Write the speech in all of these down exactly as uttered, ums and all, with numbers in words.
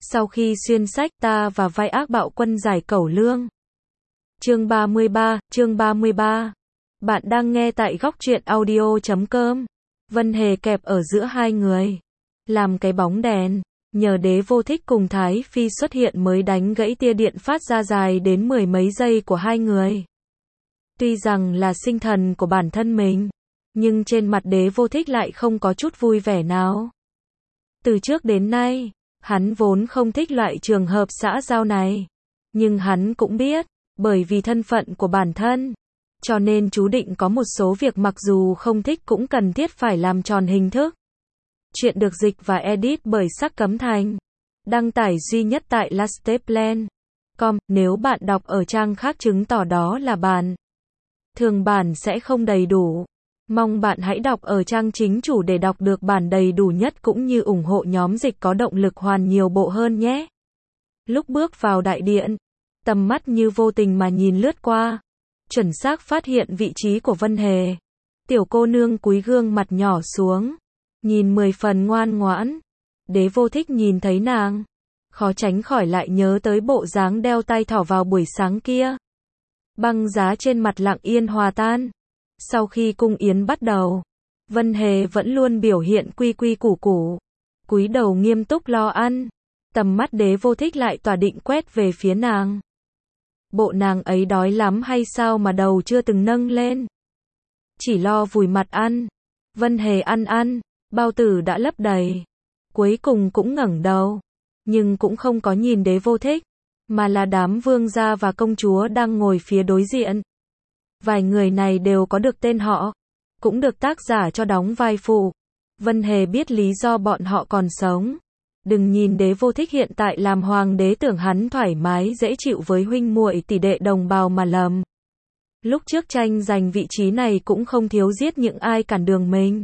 Sau khi xuyên sách ta và vai ác bạo quân giải cẩu lương. Chương ba mươi ba, chương ba mươi ba. Bạn đang nghe tại góc truyện audio chấm com. Vân Hề kẹp ở giữa hai người. Làm cái bóng đèn. Nhờ Đế Vô Thích cùng Thái Phi xuất hiện mới đánh gãy tia điện phát ra dài đến mười mấy giây của hai người. Tuy rằng là sinh thần của bản thân mình, nhưng trên mặt Đế Vô Thích lại không có chút vui vẻ nào. Từ trước đến nay, hắn vốn không thích loại trường hợp xã giao này. Nhưng hắn cũng biết, bởi vì thân phận của bản thân, cho nên chú định có một số việc mặc dù không thích cũng cần thiết phải làm tròn hình thức. Chuyện được dịch và edit bởi Sắc Cấm Thành. Đăng tải duy nhất tại lasteplan chấm com. Nếu bạn đọc ở trang khác chứng tỏ đó là bản thường bản sẽ không đầy đủ. Mong bạn hãy đọc ở trang chính chủ để đọc được bản đầy đủ nhất cũng như ủng hộ nhóm dịch có động lực hoàn nhiều bộ hơn nhé. Lúc bước vào đại điện, tầm mắt như vô tình mà nhìn lướt qua, chuẩn xác phát hiện vị trí của Vân Hề. Tiểu cô nương cúi gương mặt nhỏ xuống, nhìn mười phần ngoan ngoãn. Đế Vô Thích nhìn thấy nàng, khó tránh khỏi lại nhớ tới bộ dáng đeo tai thỏ vào buổi sáng kia. Băng giá trên mặt lặng yên hòa tan. Sau khi cung yến bắt đầu, Vân Hề vẫn luôn biểu hiện quy quy củ củ, cúi đầu nghiêm túc lo ăn. Tầm mắt Đế Vô Thích lại tỏa định quét về phía nàng. Bộ nàng ấy đói lắm hay sao mà đầu chưa từng nâng lên, chỉ lo vùi mặt ăn. Vân Hề ăn ăn, bao tử đã lấp đầy, cuối cùng cũng ngẩng đầu, nhưng cũng không có nhìn Đế Vô Thích, mà là đám vương gia và công chúa đang ngồi phía đối diện. Vài người này đều có được tên họ, cũng được tác giả cho đóng vai phụ. Vân Hề biết lý do bọn họ còn sống. Đừng nhìn Đế Vô Thích hiện tại làm hoàng đế tưởng hắn thoải mái dễ chịu với huynh muội tỷ đệ đồng bào mà lầm. Lúc trước tranh giành vị trí này cũng không thiếu giết những ai cản đường mình.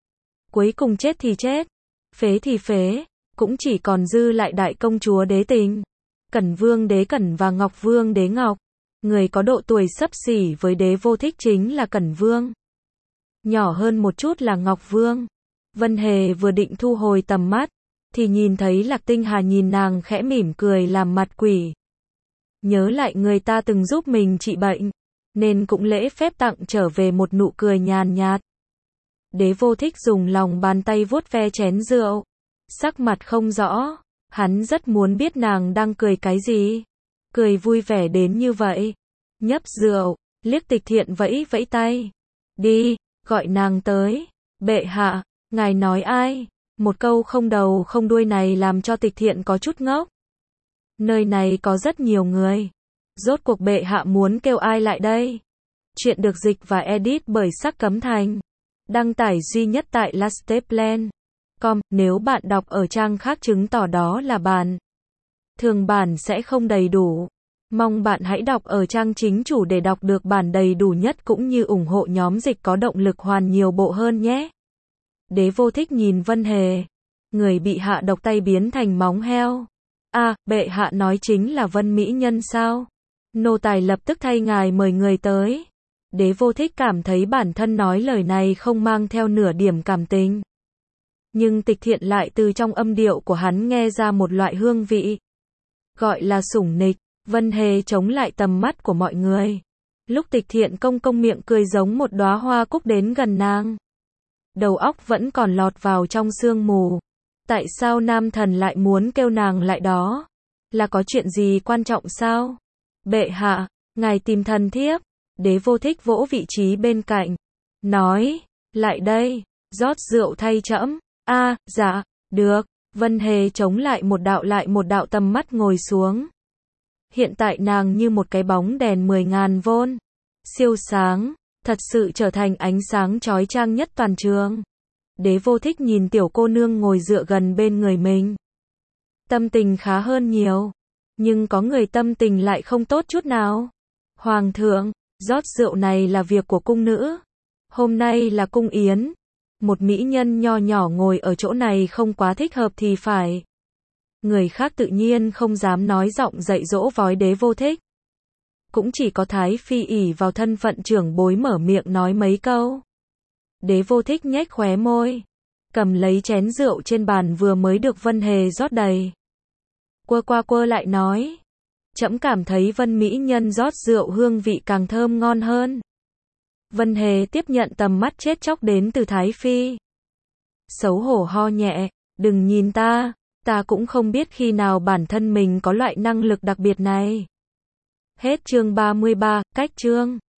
Cuối cùng chết thì chết, phế thì phế, cũng chỉ còn dư lại đại công chúa Đế Tình, Cẩn Vương Đế Cẩn và Ngọc Vương Đế Ngọc. Người có độ tuổi xấp xỉ với Đế Vô Thích chính là Cẩn Vương. Nhỏ hơn một chút là Ngọc Vương. Vân Hề vừa định thu hồi tầm mắt, thì nhìn thấy Lạc Tinh Hà nhìn nàng khẽ mỉm cười làm mặt quỷ. Nhớ lại người ta từng giúp mình trị bệnh, nên cũng lễ phép tặng trở về một nụ cười nhàn nhạt. Đế Vô Thích dùng lòng bàn tay vuốt ve chén rượu, sắc mặt không rõ, hắn rất muốn biết nàng đang cười cái gì. Cười vui vẻ đến như vậy. Nhấp rượu, liếc Tịch Thiện vẫy vẫy tay. Đi, gọi nàng tới. Bệ hạ, ngài nói ai? Một câu không đầu không đuôi này làm cho Tịch Thiện có chút ngốc. Nơi này có rất nhiều người. Rốt cuộc bệ hạ muốn kêu ai lại đây? Chuyện được dịch và edit bởi Sắc Cấm Thành. Đăng tải duy nhất tại lasteplan chấm com. Nếu bạn đọc ở trang khác chứng tỏ đó là bản thường bản sẽ không đầy đủ. Mong bạn hãy đọc ở trang chính chủ để đọc được bản đầy đủ nhất cũng như ủng hộ nhóm dịch có động lực hoàn nhiều bộ hơn nhé. Đế Vô Thích nhìn Vân Hề. Người bị hạ độc tay biến thành móng heo. A, à, bệ hạ nói chính là Vân Mỹ Nhân sao? Nô tài lập tức thay ngài mời người tới. Đế Vô Thích cảm thấy bản thân nói lời này không mang theo nửa điểm cảm tình. Nhưng Tịch Thiện lại từ trong âm điệu của hắn nghe ra một loại hương vị. Gọi là sủng nịch. Vân Hề chống lại tầm mắt của mọi người. Lúc Tịch Thiện công công miệng cười giống một đóa hoa cúc đến gần nàng. Đầu óc vẫn còn lọt vào trong sương mù. Tại sao nam thần lại muốn kêu nàng lại đó? Là có chuyện gì quan trọng sao? Bệ hạ, ngài tìm thần thiếp. Đế Vô Thích vỗ vị trí bên cạnh. Nói, lại đây, rót rượu thay trẫm. A, à, dạ, được. Vân Hề chống lại một đạo lại một đạo tầm mắt ngồi xuống. Hiện tại nàng như một cái bóng đèn mười ngàn vôn. Siêu sáng, thật sự trở thành ánh sáng chói chang nhất toàn trường. Đế Vô Thích nhìn tiểu cô nương ngồi dựa gần bên người mình. Tâm tình khá hơn nhiều. Nhưng có người tâm tình lại không tốt chút nào. Hoàng thượng, rót rượu này là việc của cung nữ. Hôm nay là cung yến. Một mỹ nhân nho nhỏ ngồi ở chỗ này không quá thích hợp thì phải. Người khác tự nhiên không dám nói giọng dạy dỗ vói Đế Vô Thích. Cũng chỉ có Thái Phi ỷ vào thân phận trưởng bối mở miệng nói mấy câu. Đế Vô Thích nhếch khóe môi, cầm lấy chén rượu trên bàn vừa mới được Vân Hề rót đầy. quơ qua quơ lại nói. Trẫm cảm thấy Vân mỹ nhân rót rượu hương vị càng thơm ngon hơn. Vân Hề tiếp nhận tầm mắt chết chóc đến từ Thái Phi. Xấu hổ ho nhẹ, đừng nhìn ta, ta cũng không biết khi nào bản thân mình có loại năng lực đặc biệt này. Hết chương ba mươi ba, cách chương.